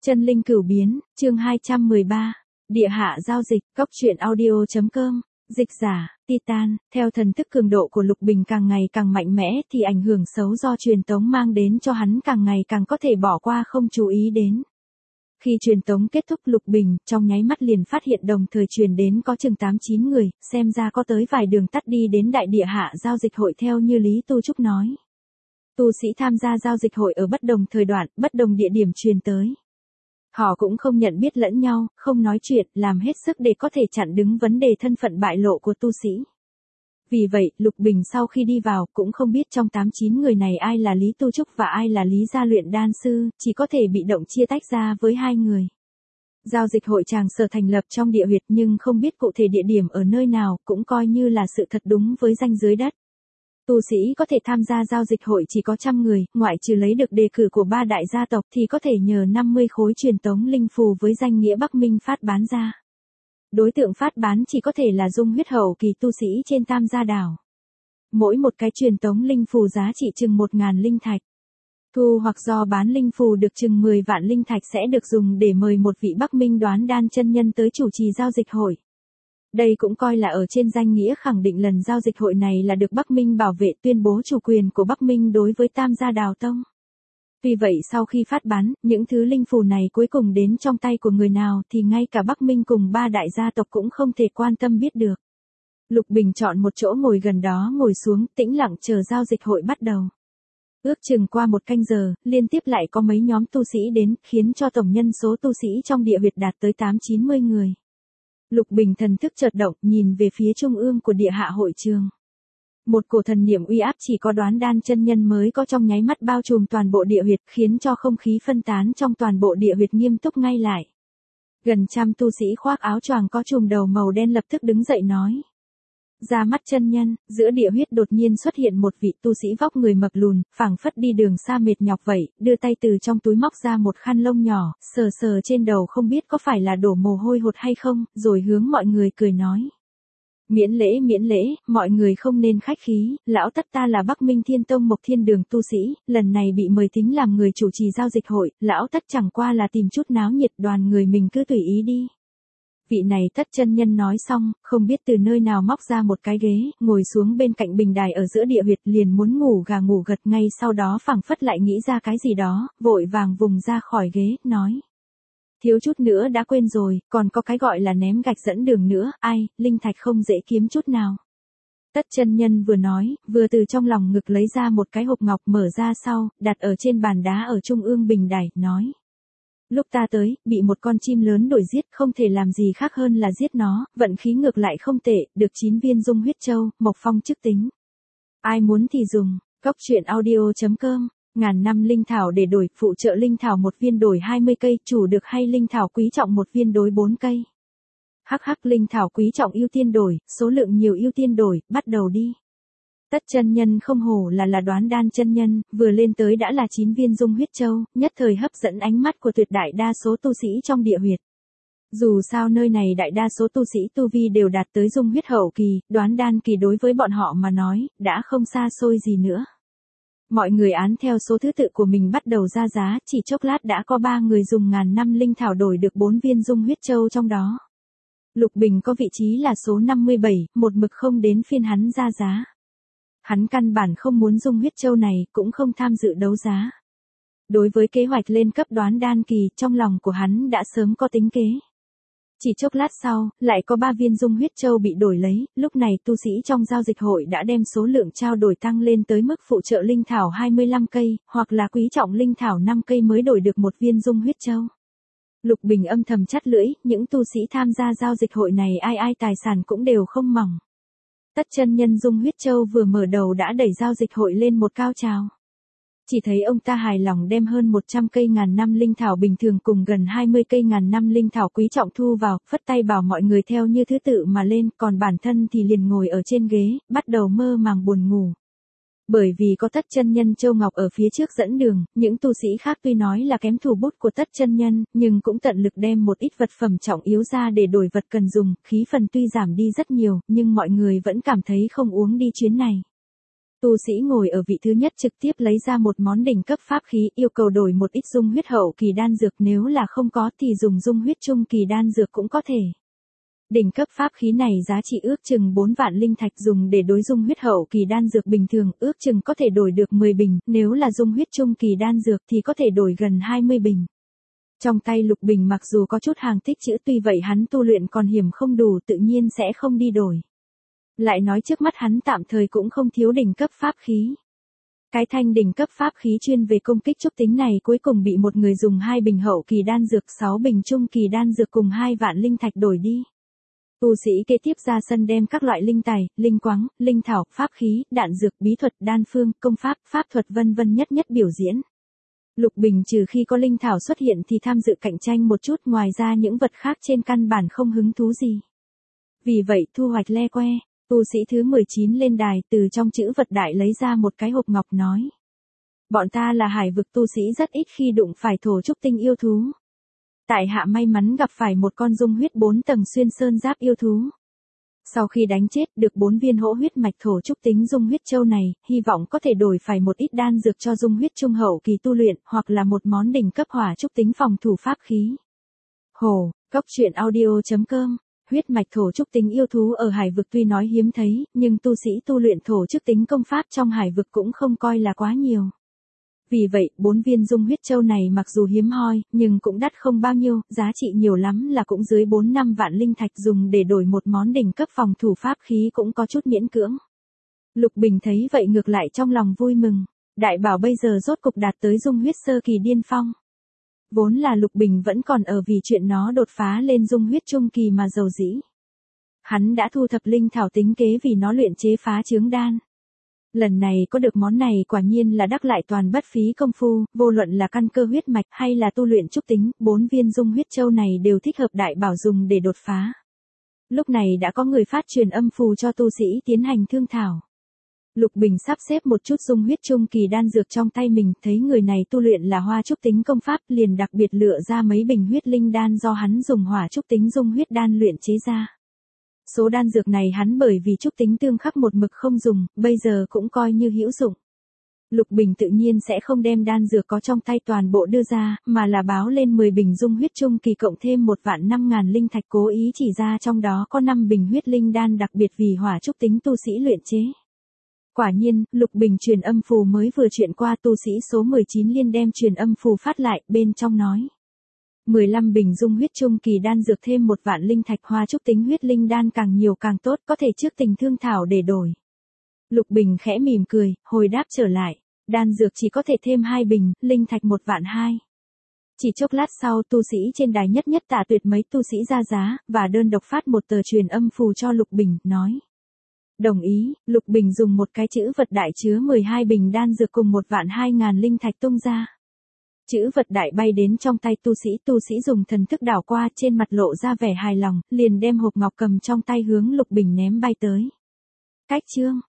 Chân linh cửu biến, chương 213. Địa hạ giao dịch, cốc truyện audio.com. Dịch giả, Titan, theo thần thức cường độ của Lục Bình càng ngày càng mạnh mẽ thì ảnh hưởng xấu do truyền tống mang đến cho hắn càng ngày càng có thể bỏ qua không chú ý đến. Khi truyền tống kết thúc, Lục Bình trong nháy mắt liền phát hiện đồng thời truyền đến có chừng 8-9 người, xem ra có tới vài đường tắt đi đến đại địa hạ giao dịch hội theo như Lý Tu Trúc nói. Tu sĩ tham gia giao dịch hội ở bất đồng thời đoạn, bất đồng địa điểm truyền tới. Họ cũng không nhận biết lẫn nhau, không nói chuyện, làm hết sức để có thể chặn đứng vấn đề thân phận bại lộ của tu sĩ. Vì vậy, Lục Bình sau khi đi vào cũng không biết trong 8-9 người này ai là Lý Tu Trúc và ai là Lý Gia Luyện Đan Sư, chỉ có thể bị động chia tách ra với hai người. Giao dịch hội tràng sở thành lập trong địa huyệt nhưng không biết cụ thể địa điểm ở nơi nào, cũng coi như là sự thật đúng với danh dưới đất. Tu sĩ có thể tham gia giao dịch hội chỉ có 100 người, ngoại trừ lấy được đề cử của 3 đại gia tộc thì có thể nhờ 50 khối truyền tống linh phù với danh nghĩa Bắc Minh phát bán ra. Đối tượng phát bán chỉ có thể là dung huyết hậu kỳ tu sĩ trên Tam Gia Đảo. Mỗi một cái truyền tống linh phù giá trị chừng 1.000 linh thạch. Thu hoặc do bán linh phù được chừng 10 vạn linh thạch sẽ được dùng để mời một vị Bắc Minh đoán đan chân nhân tới chủ trì giao dịch hội. Đây cũng coi là ở trên danh nghĩa khẳng định lần giao dịch hội này là được Bắc Minh bảo vệ, tuyên bố chủ quyền của Bắc Minh đối với Tam Gia Đào Tông. Vì vậy sau khi phát bán, những thứ linh phù này cuối cùng đến trong tay của người nào thì ngay cả Bắc Minh cùng 3 đại gia tộc cũng không thể quan tâm biết được. Lục Bình chọn một chỗ ngồi gần đó ngồi xuống, tĩnh lặng chờ giao dịch hội bắt đầu. Ước chừng qua 1 canh giờ, liên tiếp lại có mấy nhóm tu sĩ đến, khiến cho tổng nhân số tu sĩ trong địa huyệt đạt tới 8-90 người. Lục Bình thần thức chợt động, nhìn về phía trung ương của địa hạ hội trường. Một cổ thần niệm uy áp chỉ có đoán đan chân nhân mới có trong nháy mắt bao trùm toàn bộ địa huyệt, khiến cho không khí phân tán trong toàn bộ địa huyệt nghiêm túc ngay lại. Gần 100 tu sĩ khoác áo choàng có chùm đầu màu đen lập tức đứng dậy nói. Ra mắt chân nhân, giữa địa huyết đột nhiên xuất hiện một vị tu sĩ vóc người mập lùn, phảng phất đi đường xa mệt nhọc vậy, đưa tay từ trong túi móc ra một khăn lông nhỏ, sờ sờ trên đầu không biết có phải là đổ mồ hôi hột hay không, rồi hướng mọi người cười nói. Miễn lễ, mọi người không nên khách khí, lão tất ta là Bắc Minh Thiên Tông Mộc Thiên Đường tu sĩ, lần này bị mời tính làm người chủ trì giao dịch hội, lão tất chẳng qua là tìm chút náo nhiệt, đoàn người mình cứ tùy ý đi. Vị này Tất chân nhân nói xong, không biết từ nơi nào móc ra một cái ghế, ngồi xuống bên cạnh bình đài ở giữa địa huyệt, liền muốn ngủ gà ngủ gật, ngay sau đó phảng phất lại nghĩ ra cái gì đó, vội vàng vùng ra khỏi ghế, nói. Thiếu chút nữa đã quên rồi, còn có cái gọi là ném gạch dẫn đường nữa, ai, linh thạch không dễ kiếm chút nào. Tất chân nhân vừa nói, vừa từ trong lòng ngực lấy ra một cái hộp ngọc mở ra sau, đặt ở trên bàn đá ở trung ương bình đài, nói. Lúc ta tới, bị một con chim lớn đuổi giết, không thể làm gì khác hơn là giết nó, vận khí ngược lại không tệ, được 9 viên dung huyết châu, Mộc Phong chức tính. Ai muốn thì dùng, cốc truyện audio.com, 1000 năm linh thảo để đổi, phụ trợ linh thảo 1 viên đổi 20 cây, chủ được hay linh thảo quý trọng 1 viên đối 4 cây. Hắc linh thảo quý trọng ưu tiên đổi, số lượng nhiều ưu tiên đổi, bắt đầu đi. Tất chân nhân không hổ là đoán đan chân nhân, vừa lên tới đã là 9 viên dung huyết châu, nhất thời hấp dẫn ánh mắt của tuyệt đại đa số tu sĩ trong địa huyệt. Dù sao nơi này đại đa số tu sĩ tu vi đều đạt tới dung huyết hậu kỳ, đoán đan kỳ đối với bọn họ mà nói, đã không xa xôi gì nữa. Mọi người án theo số thứ tự của mình bắt đầu ra giá, chỉ chốc lát đã có 3 người dùng 1000 năm linh thảo đổi được 4 viên dung huyết châu trong đó. Lục Bình có vị trí là số 57, một mực không đến phiên hắn ra giá. Hắn căn bản không muốn dung huyết châu này, cũng không tham dự đấu giá. Đối với kế hoạch lên cấp đoán đan kỳ, trong lòng của hắn đã sớm có tính kế. Chỉ chốc lát sau, lại có 3 viên dung huyết châu bị đổi lấy, lúc này tu sĩ trong giao dịch hội đã đem số lượng trao đổi tăng lên tới mức phụ trợ linh thảo 25 cây, hoặc là quý trọng linh thảo 5 cây mới đổi được 1 viên dung huyết châu. Lục Bình âm thầm chắt lưỡi, những tu sĩ tham gia giao dịch hội này ai tài sản cũng đều không mỏng. Tất chân nhân dung huyết châu vừa mở đầu đã đẩy giao dịch hội lên một cao trào. Chỉ thấy ông ta hài lòng đem hơn 100 cây 1000 năm linh thảo bình thường cùng gần 20 cây 1000 năm linh thảo quý trọng thu vào, phất tay bảo mọi người theo như thứ tự mà lên, còn bản thân thì liền ngồi ở trên ghế, bắt đầu mơ màng buồn ngủ. Bởi vì có Tất chân nhân châu ngọc ở phía trước dẫn đường, những tu sĩ khác tuy nói là kém thủ bút của Tất chân nhân, nhưng cũng tận lực đem một ít vật phẩm trọng yếu ra để đổi vật cần dùng, khí phần tuy giảm đi rất nhiều, nhưng mọi người vẫn cảm thấy không uống đi chuyến này. Tu sĩ ngồi ở vị thứ nhất trực tiếp lấy ra một món đỉnh cấp pháp khí, yêu cầu đổi một ít dung huyết hậu kỳ đan dược, nếu là không có thì dùng dung huyết trung kỳ đan dược cũng có thể. Đỉnh cấp pháp khí này giá trị ước chừng 4 vạn linh thạch, dùng để đối dung huyết hậu kỳ đan dược bình thường ước chừng có thể đổi được 10 bình, nếu là dung huyết trung kỳ đan dược thì có thể đổi gần 20 bình. Trong tay Lục Bình mặc dù có chút hàng tích trữ, tuy vậy hắn tu luyện còn hiểm không đủ, tự nhiên sẽ không đi đổi. Lại nói trước mắt hắn tạm thời cũng không thiếu đỉnh cấp pháp khí. Cái thanh đỉnh cấp pháp khí chuyên về công kích trúc tính này cuối cùng bị một người dùng 2 bình hậu kỳ đan dược, 6 bình trung kỳ đan dược cùng 2 vạn linh thạch đổi đi. Tu sĩ kế tiếp ra sân đem các loại linh tài, linh quáng, linh thảo, pháp khí, đạn dược, bí thuật, đan phương, công pháp, pháp thuật vân vân nhất nhất biểu diễn. Lục Bình trừ khi có linh thảo xuất hiện thì tham dự cạnh tranh một chút, ngoài ra những vật khác trên căn bản không hứng thú gì. Vì vậy thu hoạch le que, tu sĩ thứ 19 lên đài, từ trong chữ vật đại lấy ra một cái hộp ngọc nói. Bọn ta là hải vực tu sĩ rất ít khi đụng phải thổ trúc tinh yêu thú. Tại hạ may mắn gặp phải một con dung huyết 4 tầng xuyên sơn giáp yêu thú. Sau khi đánh chết được 4 viên hỗ huyết mạch thổ trúc tính dung huyết châu này, hy vọng có thể đổi phải một ít đan dược cho dung huyết trung hậu kỳ tu luyện, hoặc là một món đỉnh cấp hỏa trúc tính phòng thủ pháp khí. Hồ, Cốc Truyện Audio.com. Huyết mạch thổ trúc tính yêu thú ở hải vực tuy nói hiếm thấy, nhưng tu sĩ tu luyện thổ trúc tính công pháp trong hải vực cũng không coi là quá nhiều. Vì vậy, 4 viên dung huyết châu này mặc dù hiếm hoi, nhưng cũng đắt không bao nhiêu, giá trị nhiều lắm là cũng dưới 4-5 vạn linh thạch, dùng để đổi một món đỉnh cấp phòng thủ pháp khí cũng có chút miễn cưỡng. Lục Bình thấy vậy ngược lại trong lòng vui mừng, đại bảo bây giờ rốt cục đạt tới dung huyết sơ kỳ điên phong. Vốn là Lục Bình vẫn còn ở vì chuyện nó đột phá lên dung huyết trung kỳ mà giàu dĩ. Hắn đã thu thập linh thảo tính kế vì nó luyện chế phá chướng đan. Lần này có được món này quả nhiên là đắc lại toàn bất phí công phu, vô luận là căn cơ huyết mạch hay là tu luyện trúc tính, 4 viên dung huyết châu này đều thích hợp đại bảo dùng để đột phá. Lúc này đã có người phát truyền âm phù cho tu sĩ tiến hành thương thảo. Lục Bình sắp xếp một chút dung huyết trung kỳ đan dược trong tay mình, thấy người này tu luyện là hoa trúc tính công pháp, liền đặc biệt lựa ra mấy bình huyết linh đan do hắn dùng hỏa trúc tính dung huyết đan luyện chế ra. Số đan dược này hắn bởi vì trúc tính tương khắc một mực không dùng, bây giờ cũng coi như hữu dụng. Lục Bình tự nhiên sẽ không đem đan dược có trong tay toàn bộ đưa ra, mà là báo lên 10 bình dung huyết trung kỳ cộng thêm 1.500.000 linh thạch, cố ý chỉ ra trong đó có 5 bình huyết linh đan đặc biệt vì hỏa trúc tính tu sĩ luyện chế. Quả nhiên, Lục Bình truyền âm phù mới vừa chuyện qua, tu sĩ số 19 liên đem truyền âm phù phát lại, bên trong nói. 15 bình dung huyết trung kỳ đan dược thêm 1 vạn linh thạch, hoa trúc tính huyết linh đan càng nhiều càng tốt, có thể trước tình thương thảo để đổi. Lục Bình khẽ mỉm cười, hồi đáp trở lại, đan dược chỉ có thể thêm 2 bình, linh thạch 1.200.000. Chỉ chốc lát sau, tu sĩ trên đài nhất nhất Tạ Tuyệt mấy tu sĩ ra giá, và đơn độc phát một tờ truyền âm phù cho Lục Bình, nói. Đồng ý, Lục Bình dùng một cái chữ vật đại chứa 12 bình đan dược cùng 1.200.000 linh thạch tung ra. Chữ vật đại bay đến trong tay tu sĩ dùng thần thức đảo qua, trên mặt lộ ra vẻ hài lòng, liền đem hộp ngọc cầm trong tay hướng Lục Bình ném bay tới. Cách chương